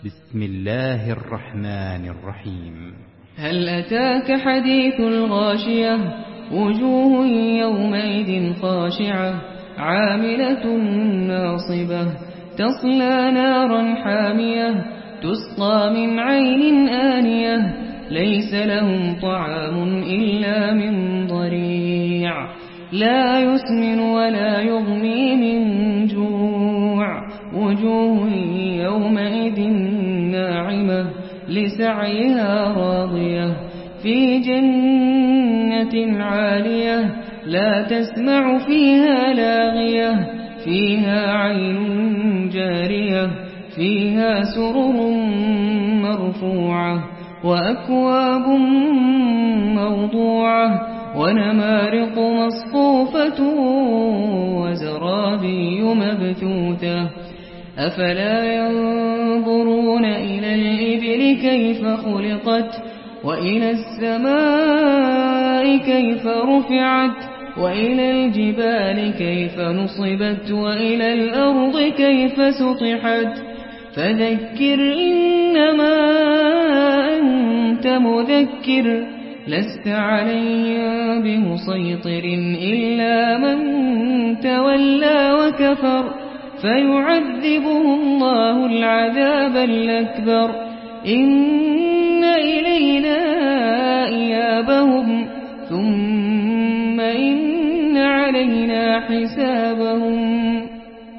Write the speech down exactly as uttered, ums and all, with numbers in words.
بسم الله الرحمن الرحيم. هل أتاك حديث الغاشية؟ وجوه يومئذ خاشعة عاملة ناصبة تصلى نارا حامية تسقى من عين آنية ليس لهم طعام إلا من ضريع لا يسمن ولا يغني من جوع وجوه يومئذ ناعمة لسعيها راضية في جنة عالية لا تسمع فيها لاغية فيها عين جارية فيها سرر مرفوعة وأكواب موضوعة ونمارق مصفوفة وزرابي مبثوثة أفلا ينظرون إلى الإبل كيف خلقت وإلى السماء كيف رفعت وإلى الجبال كيف نصبت وإلى الأرض كيف سطحت فذكر إنما أنت مذكر لست عليهم بمسيطر إلا من تولى وكفر فيعذبه الله العذاب الأكبر إن إلينا إيابهم ثم إن علينا حسابهم